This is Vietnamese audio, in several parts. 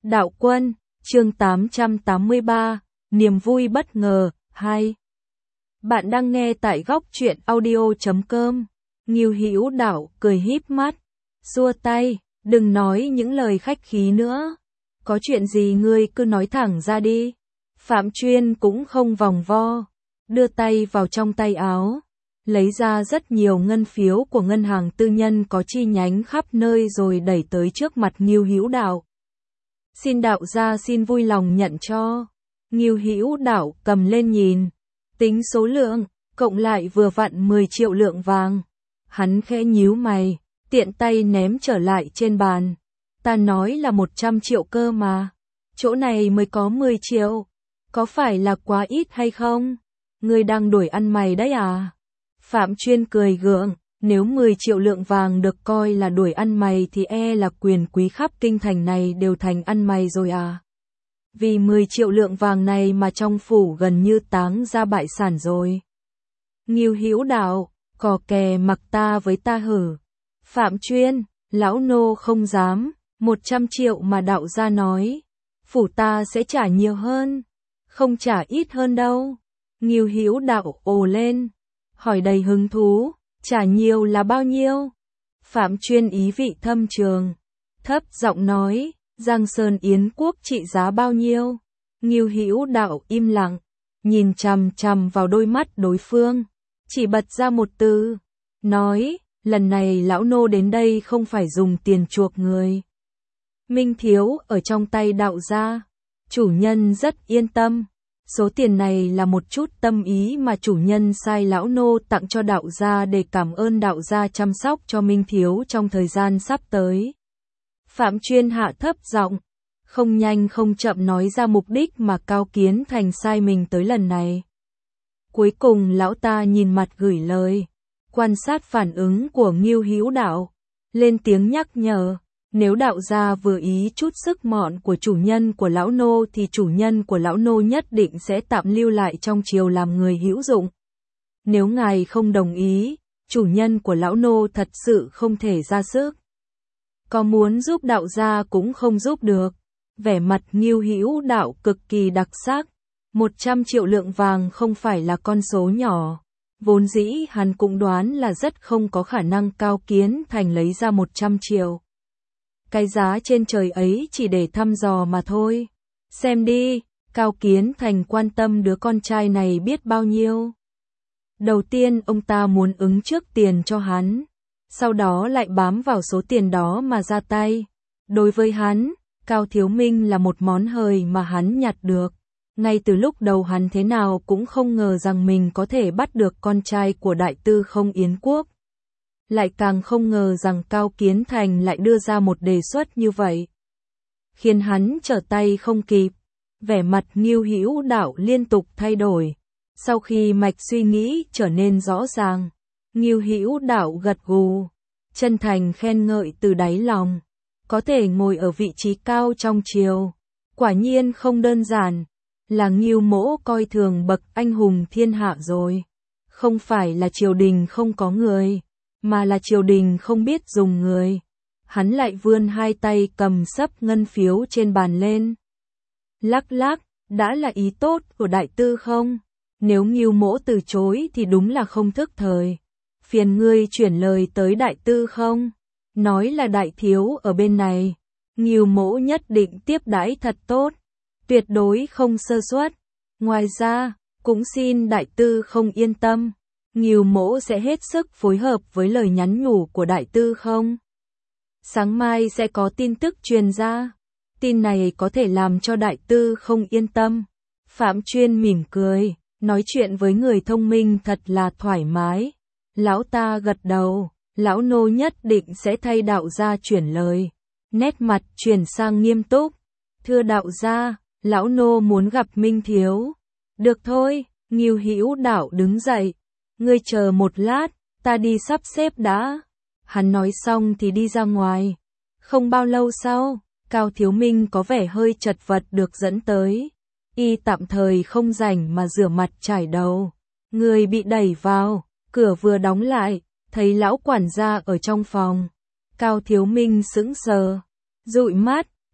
Đạo Quân, chương 883, niềm vui bất ngờ, 2. Bạn đang nghe tại góc truyện audio.com. Ngưu Hữu Đạo cười híp mắt, xua tay, đừng nói những lời khách khí nữa. Có chuyện gì ngươi cứ nói thẳng ra đi. Phạm Chuyên cũng không vòng vo, đưa tay vào trong tay áo, lấy ra rất nhiều ngân phiếu của ngân hàng tư nhân có chi nhánh khắp nơi rồi đẩy tới trước mặt Ngưu Hữu Đạo. Xin đạo gia xin vui lòng nhận cho. Ngưu Hữu Đạo cầm lên nhìn, tính số lượng, cộng lại vừa vặn 10 triệu lượng vàng. Hắn khẽ nhíu mày, tiện tay ném trở lại trên bàn. Ta nói là 100 triệu cơ mà, chỗ này mới có 10 triệu, có phải là quá ít hay không? Ngươi đang đuổi ăn mày đấy à? Phạm Chuyên cười gượng, nếu 10 triệu lượng vàng được coi là đuổi ăn mày thì là quyền quý khắp kinh thành này đều thành ăn mày rồi à? Vì 10 triệu lượng vàng này mà trong phủ gần như táng ra bại sản rồi. Ngưu Hữu Đạo, cò kè mặc ta với ta hử. Phạm Chuyên, lão nô không dám, 100 triệu mà đạo gia nói, phủ ta sẽ trả nhiều hơn, không trả ít hơn đâu. Ngưu Hữu Đạo ồ lên, hỏi đầy hứng thú, trả nhiều là bao nhiêu? Phạm Chuyên ý vị thâm trường, thấp giọng nói, Giang Sơn Yến Quốc trị giá bao nhiêu? Ngưu Hữu Đạo im lặng, nhìn chằm chằm vào đôi mắt đối phương, chỉ bật ra một từ, nói, lần này lão nô đến đây không phải dùng tiền chuộc người. Minh thiếu ở trong tay đạo gia, chủ nhân rất yên tâm. Số tiền này là một chút tâm ý mà chủ nhân sai lão nô tặng cho đạo gia để cảm ơn đạo gia chăm sóc cho Minh thiếu trong thời gian sắp tới. Phạm Chuyên hạ thấp giọng, không nhanh không chậm nói ra mục đích mà Cao Kiến Thành sai mình tới lần này. Cuối cùng lão ta nhìn mặt gửi lời, quan sát phản ứng của Ngưu Hữu Đạo, lên tiếng nhắc nhở. Nếu đạo gia vừa ý chút sức mọn của chủ nhân của lão nô thì chủ nhân của lão nô nhất định sẽ tạm lưu lại trong triều làm người hữu dụng. Nếu ngài không đồng ý, chủ nhân của lão nô thật sự không thể ra sức. Có muốn giúp đạo gia cũng không giúp được. Vẻ mặt Ngưu Hữu Đạo cực kỳ đặc sắc. 100 triệu lượng vàng không phải là con số nhỏ. Vốn dĩ hắn cũng đoán là rất không có khả năng Cao Kiến Thành lấy ra 100 triệu. Cái giá trên trời ấy chỉ để thăm dò mà thôi. Xem đi, Cao Kiến Thành quan tâm đứa con trai này biết bao nhiêu. Đầu tiên ông ta muốn ứng trước tiền cho hắn, sau đó lại bám vào số tiền đó mà ra tay. Đối với hắn, Cao Thiếu Minh là một món hời mà hắn nhặt được. Ngay từ lúc đầu hắn thế nào cũng không ngờ rằng mình có thể bắt được con trai của đại tư không Yến Quốc. Lại càng không ngờ rằng Cao Kiến Thành lại đưa ra một đề xuất như vậy, khiến hắn trở tay không kịp. Vẻ mặt Ngưu Hữu Đạo liên tục thay đổi. Sau khi mạch suy nghĩ trở nên rõ ràng, Ngưu Hữu Đạo gật gù, chân thành khen ngợi từ đáy lòng. Có thể ngồi ở vị trí cao trong triều, quả nhiên không đơn giản, là Ngưu mỗ coi thường bậc anh hùng thiên hạ rồi. Không phải là triều đình không có người, mà là triều đình không biết dùng người. Hắn lại vươn hai tay cầm sấp ngân phiếu trên bàn lên. Lắc lắc, đã là ý tốt của đại tư không? Nếu Ngưu mỗ từ chối thì đúng là không thức thời. Phiền ngươi chuyển lời tới đại tư không? Nói là đại thiếu ở bên này. Ngưu mỗ nhất định tiếp đãi thật tốt, tuyệt đối không sơ suất. Ngoài ra, cũng xin đại tư không yên tâm. Ngưu mỗ sẽ hết sức phối hợp với lời nhắn nhủ của đại tư không. Sáng mai sẽ có tin tức truyền ra. Tin này có thể làm cho đại tư không yên tâm. Phạm Chuyên mỉm cười, nói chuyện với người thông minh thật là thoải mái. Lão ta gật đầu, lão nô nhất định sẽ thay đạo gia chuyển lời. Nét mặt chuyển sang nghiêm túc. Thưa đạo gia, lão nô muốn gặp Minh thiếu. Được thôi, Ngưu Hữu Đạo đứng dậy. Ngươi chờ một lát, ta đi sắp xếp đã. Hắn nói xong thì đi ra ngoài. Không bao lâu sau, Cao Thiếu Minh có vẻ hơi chật vật được dẫn tới. Y tạm thời không rảnh mà rửa mặt chải đầu. Người bị đẩy vào, cửa vừa đóng lại, thấy lão quản gia ở trong phòng. Cao Thiếu Minh sững sờ, dụi mắt,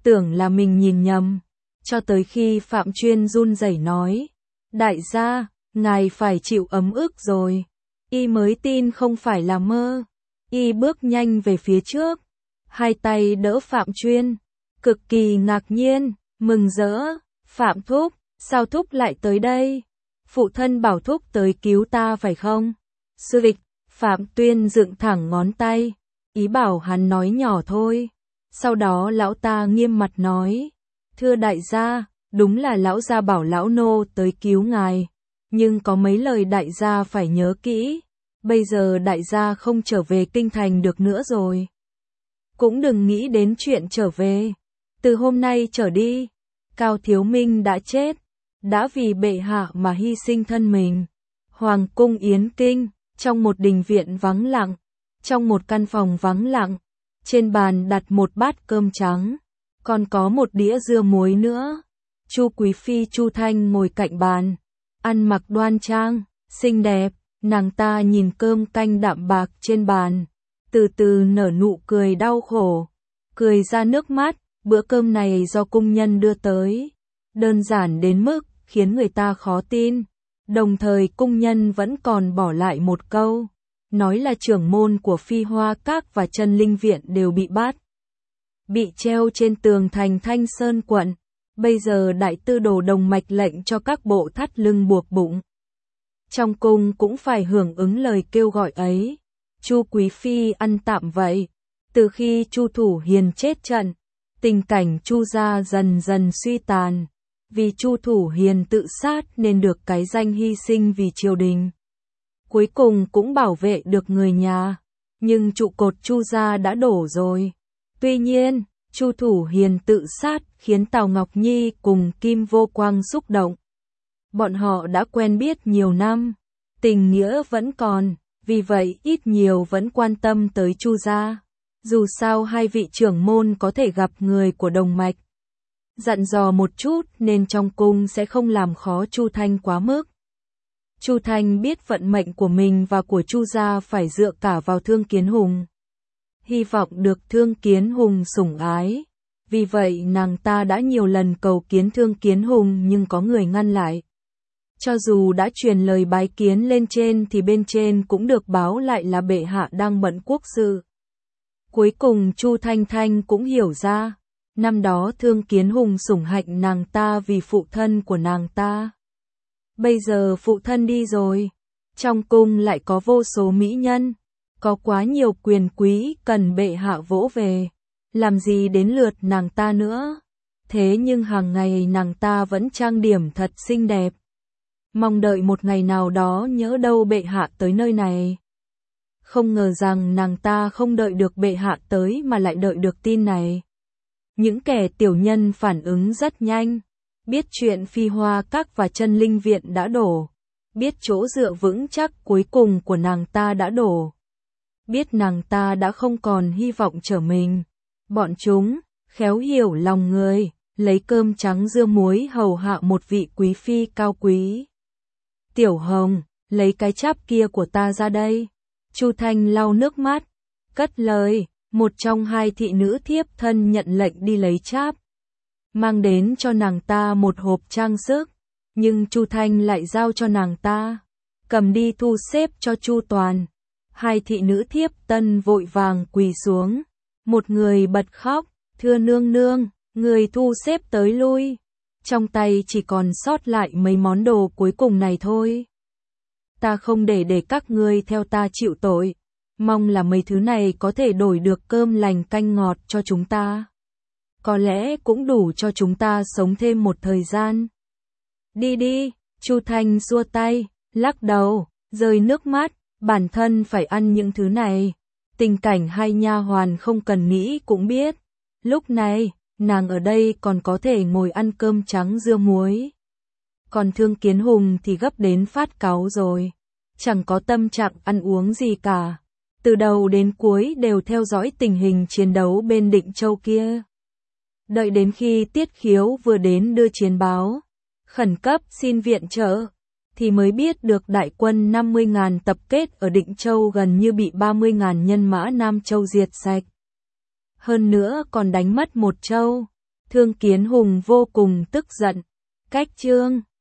tưởng là mình nhìn nhầm, cho tới khi Phạm Chuyên run rẩy nói, đại gia, ngài phải chịu ấm ức rồi, y mới tin không phải là mơ, y bước nhanh về phía trước, hai tay đỡ Phạm Chuyên, cực kỳ ngạc nhiên, mừng rỡ, Phạm Thúc, sao Thúc lại tới đây? Phụ thân bảo Thúc tới cứu ta phải không? Sư địch, Phạm Tuyên dựng thẳng ngón tay, ý bảo hắn nói nhỏ thôi. Sau đó lão ta nghiêm mặt nói, thưa đại gia, đúng là lão gia bảo lão nô tới cứu ngài, nhưng có mấy lời đại gia phải nhớ kỹ, bây giờ đại gia không trở về kinh thành được nữa rồi. Cũng đừng nghĩ đến chuyện trở về, từ hôm nay trở đi, Cao Thiếu Minh đã chết, đã vì bệ hạ mà hy sinh thân mình. Hoàng cung Yến Kinh, trong một đình viện vắng lặng, trong một căn phòng vắng lặng, trên bàn đặt một bát cơm trắng, còn có một đĩa dưa muối nữa. Chu Quý Phi Chu Thanh ngồi cạnh bàn, ăn mặc đoan trang, xinh đẹp, nàng ta nhìn cơm canh đạm bạc trên bàn, từ từ nở nụ cười đau khổ, cười ra nước mắt, bữa cơm này do cung nhân đưa tới, đơn giản đến mức khiến người ta khó tin. Đồng thời cung nhân vẫn còn bỏ lại một câu, nói là trưởng môn của Phi Hoa Các và Chân Linh Viện đều bị bắt, bị treo trên tường thành Thanh Sơn quận. Bây giờ đại tư đồ Đồng Mạch lệnh cho các bộ thắt lưng buộc bụng. Trong cung cũng phải hưởng ứng lời kêu gọi ấy. Chu Quý Phi ăn tạm vậy. Từ khi Chu Thủ Hiền chết trận, tình cảnh Chu gia dần dần suy tàn. Vì Chu Thủ Hiền tự sát nên được cái danh hy sinh vì triều đình. Cuối cùng cũng bảo vệ được người nhà. Nhưng trụ cột Chu gia đã đổ rồi. Tuy nhiên, Chu Thủ Hiền tự sát khiến Tào Ngọc Nhi cùng Kim Vô Quang xúc động. Bọn họ đã quen biết nhiều năm, tình nghĩa vẫn còn, vì vậy ít nhiều vẫn quan tâm tới Chu gia. Dù sao hai vị trưởng môn có thể gặp người của Đồng Mạch, dặn dò một chút nên trong cung sẽ không làm khó Chu Thanh quá mức. Chu Thanh biết vận mệnh của mình và của Chu gia phải dựa cả vào Thương Kiến Hùng. Hy vọng được Thương Kiến Hùng sủng ái. Vì vậy nàng ta đã nhiều lần cầu kiến Thương Kiến Hùng nhưng có người ngăn lại. Cho dù đã truyền lời bái kiến lên trên thì bên trên cũng được báo lại là bệ hạ đang bận quốc sự. Cuối cùng Chu Thanh Thanh cũng hiểu ra, năm đó Thương Kiến Hùng sủng hạnh nàng ta vì phụ thân của nàng ta. Bây giờ phụ thân đi rồi, trong cung lại có vô số mỹ nhân, có quá nhiều quyền quý cần bệ hạ vỗ về, làm gì đến lượt nàng ta nữa. Thế nhưng hàng ngày nàng ta vẫn trang điểm thật xinh đẹp. Mong đợi một ngày nào đó nhỡ đâu bệ hạ tới nơi này. Không ngờ rằng nàng ta không đợi được bệ hạ tới mà lại đợi được tin này. Những kẻ tiểu nhân phản ứng rất nhanh, biết chuyện Phi Hoa Các và Chân Linh Viện đã đổ, biết chỗ dựa vững chắc cuối cùng của nàng ta đã đổ, biết nàng ta đã không còn hy vọng trở mình. Bọn chúng, khéo hiểu lòng người, lấy cơm trắng dưa muối hầu hạ một vị quý phi cao quý. Tiểu Hồng, lấy cái cháp kia của ta ra đây. Chu Thanh lau nước mắt, cất lời, một trong hai thị nữ thiếp thân nhận lệnh đi lấy cháp. Mang đến cho nàng ta một hộp trang sức, nhưng Chu Thanh lại giao cho nàng ta, cầm đi thu xếp cho chu toàn. Hai thị nữ thiếp tân vội vàng quỳ xuống, một người bật khóc, thưa nương nương, người thu xếp tới lui, trong tay chỉ còn sót lại mấy món đồ cuối cùng này thôi. Ta không để các ngươi theo ta chịu tội, mong là mấy thứ này có thể đổi được cơm lành canh ngọt cho chúng ta. Có lẽ cũng đủ cho chúng ta sống thêm một thời gian. Đi đi, Chu Thanh xua tay, lắc đầu, rơi nước mắt, bản thân phải ăn những thứ này. Tình cảnh hai nha hoàn không cần nghĩ cũng biết. Lúc này, nàng ở đây còn có thể ngồi ăn cơm trắng dưa muối. Còn Thương Kiến Hùng thì gấp đến phát cáu rồi. Chẳng có tâm trạng ăn uống gì cả. Từ đầu đến cuối đều theo dõi tình hình chiến đấu bên Định Châu kia. Đợi đến khi Tiết Khiếu vừa đến đưa chiến báo, khẩn cấp xin viện trợ, thì mới biết được đại quân 50.000 tập kết ở Định Châu gần như bị 30.000 nhân mã Nam Châu diệt sạch. Hơn nữa còn đánh mất một châu. Thương Kiến Hùng vô cùng tức giận. Cách chương